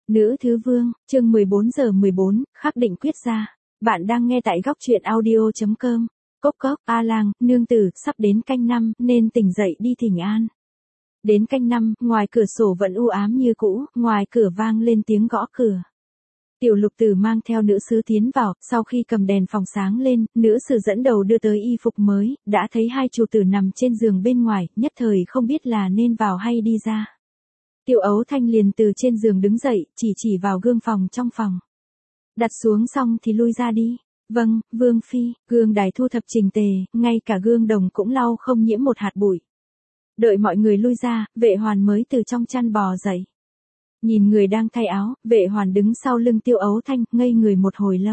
Nữ thứ vương, chương 14:14, khắc định quyết ra. Bạn đang nghe tại góc truyện audio.com. Cốc cốc, A Lang, nương tử, sắp đến canh năm, nên tỉnh dậy đi thỉnh an. Đến canh năm, ngoài cửa sổ vẫn u ám như cũ, ngoài cửa vang lên tiếng gõ cửa. Tiểu Lục Tử mang theo nữ sứ tiến vào, sau khi cầm đèn phòng sáng lên, nữ sử dẫn đầu đưa tới y phục mới, đã thấy hai chủ tử nằm trên giường bên ngoài, nhất thời không biết là nên vào hay đi ra. Tiểu Ấu Thanh liền từ trên giường đứng dậy, chỉ vào gương phòng trong phòng. Đặt xuống xong thì lui ra đi. Vâng, Vương Phi, gương đài thu thập trình tề, ngay cả gương đồng cũng lau không nhiễm một hạt bụi. Đợi mọi người lui ra, Vệ Hoàn mới từ trong chăn bò dậy. Nhìn người đang thay áo, Vệ Hoàn đứng sau lưng Tiêu Ấu Thanh, ngây người một hồi lâu.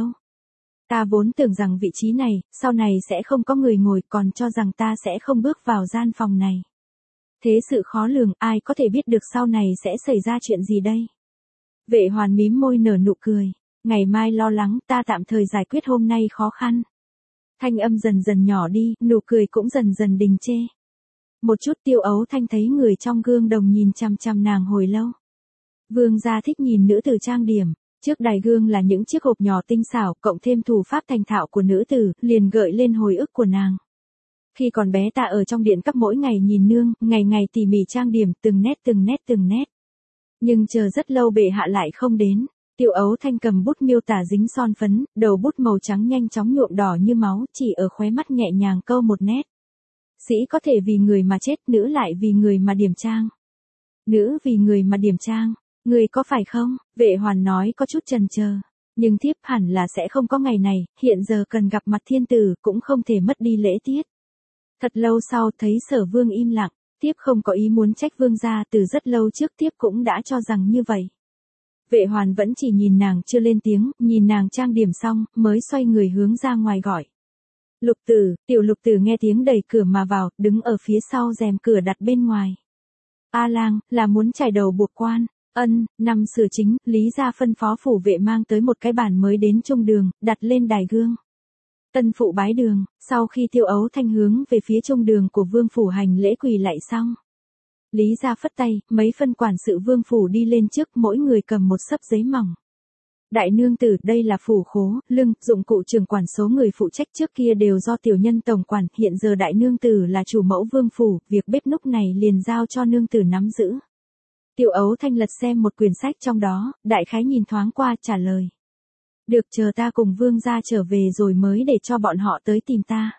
Ta vốn tưởng rằng vị trí này, sau này sẽ không có người ngồi, còn cho rằng ta sẽ không bước vào gian phòng này. Thế sự khó lường, ai có thể biết được sau này sẽ xảy ra chuyện gì đây? Vệ Hoàn mím môi nở nụ cười. Ngày mai lo lắng, ta tạm thời giải quyết hôm nay khó khăn. Thanh âm dần dần nhỏ đi, nụ cười cũng dần dần đình trệ. Một chút Tiêu Ấu Thanh thấy người trong gương đồng nhìn chằm chằm nàng hồi lâu. Vương gia thích nhìn nữ tử trang điểm. Trước đài gương là những chiếc hộp nhỏ tinh xảo, cộng thêm thủ pháp thành thạo của nữ tử, liền gợi lên hồi ức của nàng. Khi còn bé ta ở trong điện các mỗi ngày nhìn nương, ngày tỉ mỉ trang điểm, từng nét. Nhưng chờ rất lâu bệ hạ lại không đến. Tiểu Ấu Thanh cầm bút miêu tả dính son phấn, đầu bút màu trắng nhanh chóng nhuộm đỏ như máu, chỉ ở khóe mắt nhẹ nhàng câu một nét. Sĩ có thể vì người mà chết, nữ lại vì người mà điểm trang. Nữ vì người mà điểm trang, người có phải không? Vệ Hoàn nói có chút chần chờ. Nhưng thiếp hẳn là sẽ không có ngày này, hiện giờ cần gặp mặt thiên tử, cũng không thể mất đi lễ tiết. Thật lâu sau thấy Sở Vương im lặng, thiếp không có ý muốn trách vương gia, từ rất lâu trước thiếp cũng đã cho rằng như vậy. Vệ Hoàn vẫn chỉ nhìn nàng chưa lên tiếng, nhìn nàng trang điểm xong, mới xoay người hướng ra ngoài gọi. Lục Tử, Tiểu Lục Tử nghe tiếng đẩy cửa mà vào, đứng ở phía sau rèm cửa đặt bên ngoài. A Lang, là muốn chải đầu buộc quan. Năm sửa chính, Lý gia phân phó phủ vệ mang tới một cái bàn mới đến trung đường, đặt lên đài gương. Tân phụ bái đường, sau khi Tiêu Ấu Thanh hướng về phía trung đường của vương phủ hành lễ quỳ lạy xong. Lý gia phất tay, mấy phân quản sự vương phủ đi lên trước, mỗi người cầm một xấp giấy mỏng. Đại nương tử, đây là phủ khố, lưng, dụng cụ trưởng quản, số người phụ trách trước kia đều do tiểu nhân tổng quản, hiện giờ đại nương tử là chủ mẫu vương phủ, việc bếp núc này liền giao cho nương tử nắm giữ. Tiểu Ấu Thanh lật xem một quyển sách trong đó, đại khái nhìn thoáng qua, trả lời. Được, chờ ta cùng vương gia trở về rồi mới để cho bọn họ tới tìm ta.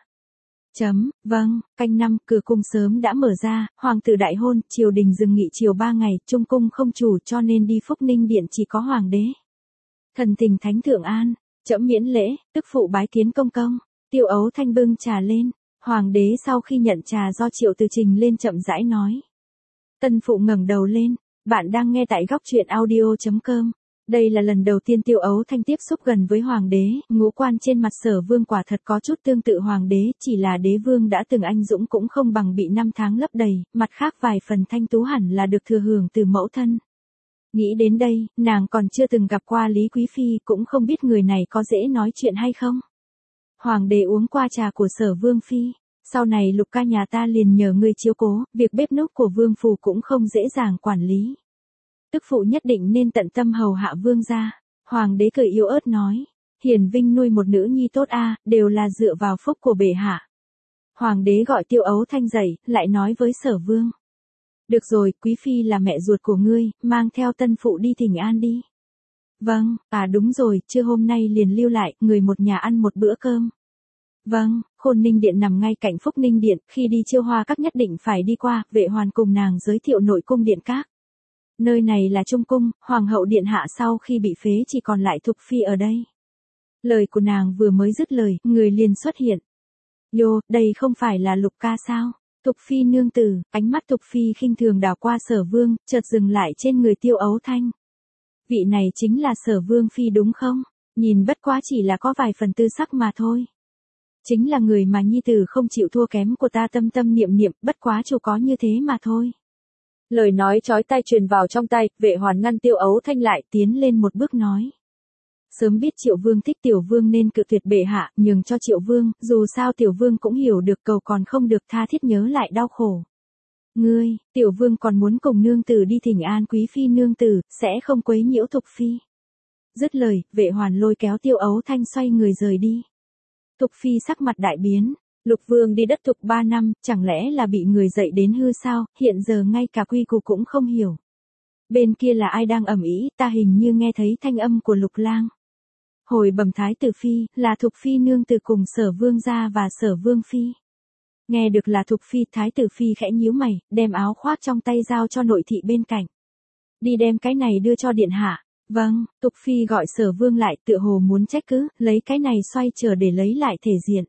Vâng, canh năm, cửa cung sớm đã mở ra, hoàng tử đại hôn, triều đình dừng nghị chiều 3 ngày, trung cung không chủ cho nên đi Phúc Ninh điện chỉ có hoàng đế. Thần thỉnh thánh thượng an, trẫm miễn lễ, tức phụ bái kiến công công. Tiêu Ấu Thanh bưng trà lên, hoàng đế sau khi nhận trà do Triệu Từ trình lên chậm rãi nói. Tân phụ ngẩng đầu lên, bạn đang nghe tại góc truyện audio.com. Đây là lần đầu tiên Tiêu Ấu Thanh tiếp xúc gần với hoàng đế, ngũ quan trên mặt Sở Vương quả thật có chút tương tự hoàng đế, chỉ là đế vương đã từng anh dũng cũng không bằng bị năm tháng lấp đầy, mặt khác vài phần thanh tú hẳn là được thừa hưởng từ mẫu thân. Nghĩ đến đây, nàng còn chưa từng gặp qua Lý Quý Phi, cũng không biết người này có dễ nói chuyện hay không. Hoàng đế uống qua trà của Sở Vương Phi, sau này Lục ca nhà ta liền nhờ ngươi chiếu cố, việc bếp núc của vương phủ cũng không dễ dàng quản lý. Tức phụ nhất định nên tận tâm hầu hạ vương gia. Hoàng đế cười yếu ớt nói. Hiền Vinh nuôi một nữ nhi tốt đều là dựa vào phúc của bệ hạ. Hoàng đế gọi Tiêu Ấu Thanh dậy, lại nói với Sở Vương. Được rồi, Quý Phi là mẹ ruột của ngươi, mang theo tân phụ đi thỉnh an đi. Vâng, đúng rồi, trưa hôm nay liền lưu lại, người một nhà ăn một bữa cơm. Vâng, Khôn Ninh điện nằm ngay cạnh Phúc Ninh điện, khi đi Chiêu Hoa các nhất định phải đi qua, Vệ Hoàn cùng nàng giới thiệu nội cung điện các. Nơi này là trung cung, hoàng hậu điện hạ sau khi bị phế chỉ còn lại Thục Phi ở đây. Lời của nàng vừa mới dứt lời, người liền xuất hiện. Yo, đây không phải là Lục ca sao? Thục Phi nương tử, ánh mắt Thục Phi khinh thường đảo qua Sở Vương, chợt dừng lại trên người Tiêu Ấu Thanh. Vị này chính là Sở Vương Phi đúng không? Nhìn bất quá chỉ là có vài phần tư sắc mà thôi. Chính là người mà nhi tử không chịu thua kém của ta tâm tâm niệm niệm, bất quá chủ có như thế mà thôi. Lời nói chói tai truyền vào trong tai, Vệ Hoàn ngăn Tiêu Ấu Thanh lại, tiến lên một bước nói. Sớm biết Triệu Vương thích Tiểu Vương nên cự tuyệt bệ hạ, nhường cho Triệu Vương, dù sao Tiểu Vương cũng hiểu được cầu còn không được tha thiết nhớ lại đau khổ. Ngươi, tiểu vương còn muốn cùng nương tử đi thỉnh an quý phi nương tử, sẽ không quấy nhiễu Thục phi. Dứt lời, Vệ Hoàn lôi kéo Tiêu Ấu Thanh xoay người rời đi. Thục phi sắc mặt đại biến, Lục Vương đi đất Thục 3 năm, chẳng lẽ là bị người dạy đến hư sao, hiện giờ ngay cả quy củ cũng không hiểu. Bên kia là ai đang ầm ĩ, ta hình như nghe thấy thanh âm của Lục Lang. Hồi bẩm thái tử phi, là Thục phi nương tử cùng Sở Vương gia và Sở Vương phi. Nghe được là Thục phi, thái tử phi khẽ nhíu mày, đem áo khoác trong tay giao cho nội thị bên cạnh. Đi đem cái này đưa cho điện hạ. Vâng, Thục phi gọi Sở Vương lại, tựa hồ muốn trách cứ, lấy cái này xoay trở để lấy lại thể diện.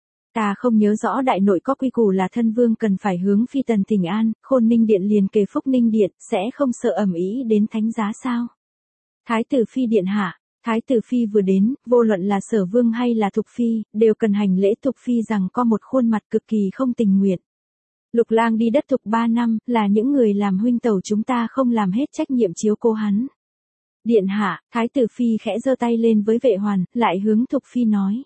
Ta không nhớ rõ đại nội có quy củ là thân vương cần phải hướng phi tần thỉnh an, Khôn Ninh điện liền kề Phúc Ninh điện, sẽ không sợ ầm ĩ đến thánh giá sao? Thái tử phi điện hạ, thái tử phi vừa đến, vô luận là Sở Vương hay là Thục phi, đều cần hành lễ. Thục phi rằng có một khuôn mặt cực kỳ không tình nguyện. Lục Lang đi đất Thục 3 năm, là những người làm huynh tẩu chúng ta không làm hết trách nhiệm chiếu cố hắn. Điện hạ, thái tử phi khẽ giơ tay lên với Vệ Hoàn, lại hướng Thục phi nói.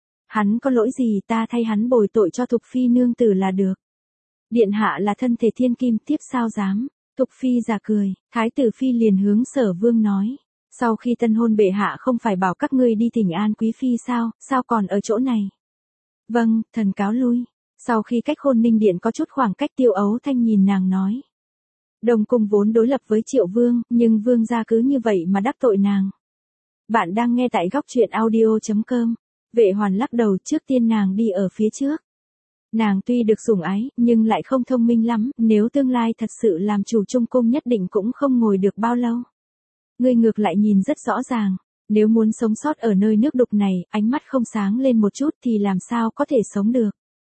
Hắn có lỗi gì, ta thay hắn bồi tội cho Thục phi nương tử là được. Điện hạ là thân thể thiên kim, tiếp sao dám. Thục phi giả cười, thái tử phi liền hướng Sở Vương nói. Sau khi tân hôn bệ hạ không phải bảo các ngươi đi thỉnh an quý phi sao còn ở chỗ này? Vâng, thần cáo lui. Sau khi cách Khôn Ninh điện có chút khoảng cách, Tiêu Ấu Thanh nhìn nàng nói. Đồng cung vốn đối lập với Triệu Vương, nhưng Vương gia cứ như vậy mà đắc tội nàng. Bạn đang nghe tại góc truyện audio.com. Vệ Hoàn lắc đầu, trước tiên nàng đi ở phía trước. Nàng tuy được sủng ái, nhưng lại không thông minh lắm, nếu tương lai thật sự làm chủ trung cung nhất định cũng không ngồi được bao lâu. Ngươi ngược lại nhìn rất rõ ràng, nếu muốn sống sót ở nơi nước đục này, ánh mắt không sáng lên một chút thì làm sao có thể sống được.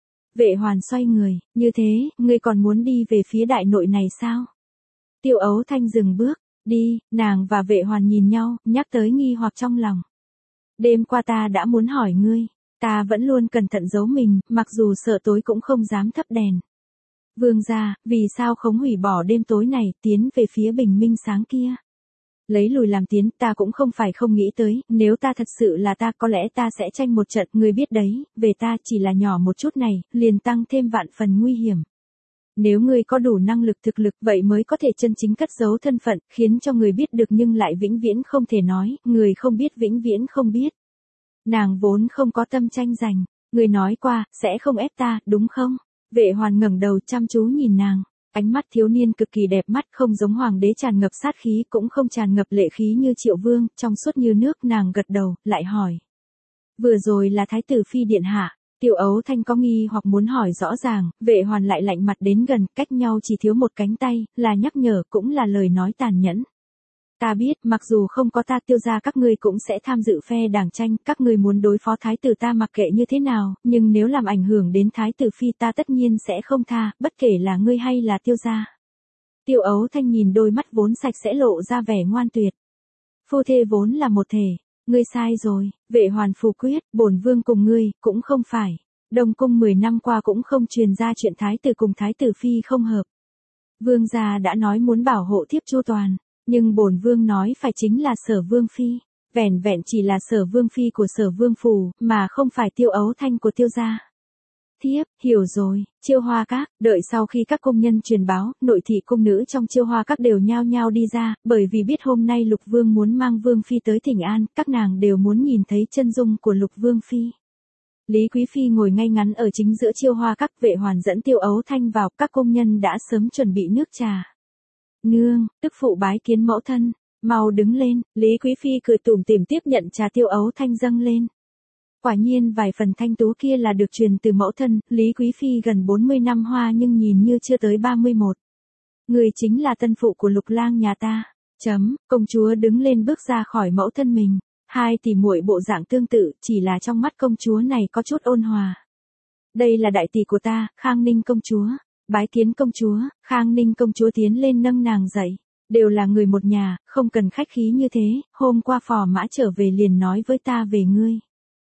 Vệ Hoàn xoay người, như thế, ngươi còn muốn đi về phía đại nội này sao? Tiêu Ấu Thanh dừng bước, đi, nàng và Vệ Hoàn nhìn nhau, nhắc tới nghi hoặc trong lòng. Đêm qua ta đã muốn hỏi ngươi, ta vẫn luôn cẩn thận giấu mình, mặc dù sợ tối cũng không dám thắp đèn. Vương gia, vì sao không hủy bỏ đêm tối này, tiến về phía bình minh sáng kia? Lấy lùi làm tiến, ta cũng không phải không nghĩ tới, nếu ta thật sự là ta, có lẽ ta sẽ tranh một trận, ngươi biết đấy, về ta chỉ là nhỏ một chút này, liền tăng thêm vạn phần nguy hiểm. Nếu ngươi có đủ năng lực thực lực, vậy mới có thể chân chính cất giấu thân phận, khiến cho người biết được nhưng lại vĩnh viễn không thể nói, người không biết vĩnh viễn không biết. Nàng vốn không có tâm tranh giành, người nói qua, sẽ không ép ta, đúng không? Vệ Hoàn ngẩng đầu chăm chú nhìn nàng. Ánh mắt thiếu niên cực kỳ đẹp mắt, không giống hoàng đế tràn ngập sát khí, cũng không tràn ngập lệ khí như Triệu Vương, trong suốt như nước. Nàng gật đầu, lại hỏi. Vừa rồi là thái tử phi điện hạ. Tiêu Ấu Thanh có nghi hoặc muốn hỏi rõ ràng, Vệ Hoàn lại lạnh mặt đến gần, cách nhau chỉ thiếu một cánh tay, là nhắc nhở cũng là lời nói tàn nhẫn. Ta biết, mặc dù không có ta, Tiêu gia các ngươi cũng sẽ tham dự phe đảng tranh, các ngươi muốn đối phó thái tử ta mặc kệ như thế nào, nhưng nếu làm ảnh hưởng đến thái tử phi ta tất nhiên sẽ không tha, bất kể là ngươi hay là Tiêu gia. Tiêu Ấu Thanh nhìn đôi mắt vốn sạch sẽ lộ ra vẻ ngoan tuyệt. Phu thê vốn là một thể, ngươi sai rồi, Vệ Hoàn phủ quyết, bổn vương cùng ngươi, cũng không phải. Đông cung 10 năm qua cũng không truyền ra chuyện thái tử cùng thái tử phi không hợp. Vương gia đã nói muốn bảo hộ thiếp chu toàn. Nhưng bổn vương nói phải chính là Sở Vương phi, vẻn vẹn chỉ là Sở Vương phi của Sở Vương phủ, mà không phải Tiêu Ấu Thanh của Tiêu gia. Thiếp, hiểu rồi, Chiêu Hoa Các, đợi sau khi các công nhân truyền báo, nội thị cung nữ trong Chiêu Hoa Các đều nhao nhao đi ra, bởi vì biết hôm nay Lục Vương muốn mang Vương phi tới thỉnh an, các nàng đều muốn nhìn thấy chân dung của Lục Vương phi. Lý Quý phi ngồi ngay ngắn ở chính giữa Chiêu Hoa Các, Vệ Hoàn dẫn Tiêu Ấu Thanh vào, các công nhân đã sớm chuẩn bị nước trà. Nương, tức phụ bái kiến mẫu thân, mau đứng lên. Lý Quý phi cười tủm tỉm tiếp nhận trà Tiêu Ấu Thanh dâng lên. Quả nhiên vài phần thanh tú kia là được truyền từ mẫu thân. Lý Quý phi gần 40 năm hoa nhưng nhìn như chưa tới 31. Người chính là tân phụ của Lục Lang nhà ta. Công chúa đứng lên bước ra khỏi mẫu thân mình. Hai tỷ muội bộ dạng tương tự, chỉ là trong mắt công chúa này có chút ôn hòa. Đây là đại tỷ của ta, Khang Ninh công chúa. Bái kiến công chúa. Khang Ninh công chúa tiến lên nâng nàng dậy. Đều là người một nhà, không cần khách khí như thế, hôm qua phò mã trở về liền nói với ta về ngươi.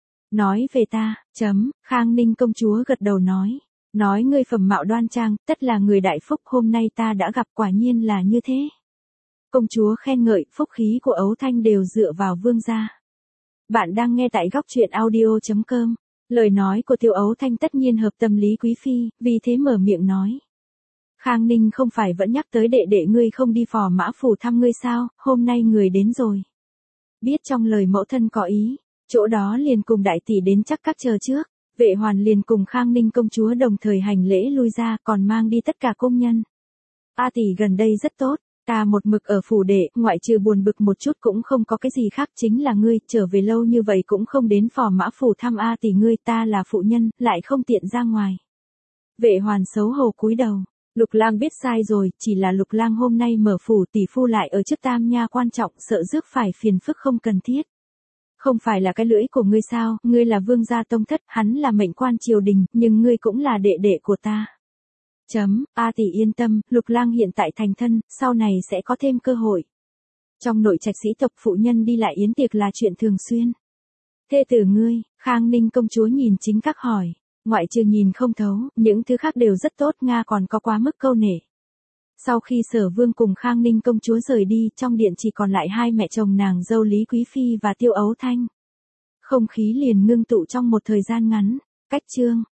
Nói về ta, Khang Ninh công chúa gật đầu nói ngươi phẩm mạo đoan trang, tất là người đại phúc, hôm nay ta đã gặp, quả nhiên là như thế. Công chúa khen ngợi, phúc khí của Ấu Thanh đều dựa vào vương gia. Bạn đang nghe tại góc truyện audio.com. Lời nói của Tiêu Ấu Thanh tất nhiên hợp tâm Lý Quý phi, vì thế mở miệng nói. Khang Ninh không phải vẫn nhắc tới đệ đệ ngươi không đi Phò Mã Phủ thăm ngươi sao, hôm nay người đến rồi. Biết trong lời mẫu thân có ý, chỗ đó liền cùng đại tỷ đến chắc các chờ trước. Vệ Hoàn liền cùng Khang Ninh công chúa đồng thời hành lễ lui ra, còn mang đi tất cả công nhân. A tỷ gần đây rất tốt, ta một mực ở phủ đệ, ngoại trừ buồn bực một chút cũng không có cái gì khác, chính là ngươi, trở về lâu như vậy cũng không đến Phò Mã Phủ thăm A tỷ ngươi, ta là phụ nhân, lại không tiện ra ngoài. Vệ Hoàn xấu hổ cúi đầu, Lục Lang biết sai rồi, chỉ là Lục Lang hôm nay mở phủ, tỷ phu lại ở trước Tam Nha quan trọng, sợ rước phải phiền phức không cần thiết. Không phải là cái lưỡi của ngươi sao, ngươi là vương gia tông thất, hắn là mệnh quan triều đình, nhưng ngươi cũng là đệ đệ của ta. A tỷ yên tâm, Lục Lang hiện tại thành thân, sau này sẽ có thêm cơ hội. Trong nội trạch sĩ tộc phụ nhân đi lại yến tiệc là chuyện thường xuyên. Thê tử ngươi, Khang Ninh công chúa nhìn chính các hỏi, ngoại trừ nhìn không thấu, những thứ khác đều rất tốt, Nga còn có quá mức câu nể. Sau khi Sở Vương cùng Khang Ninh công chúa rời đi, trong điện chỉ còn lại hai mẹ chồng nàng dâu Lý Quý Phi và Tiêu Ấu Thanh. Không khí liền ngưng tụ trong một thời gian ngắn. Cách chương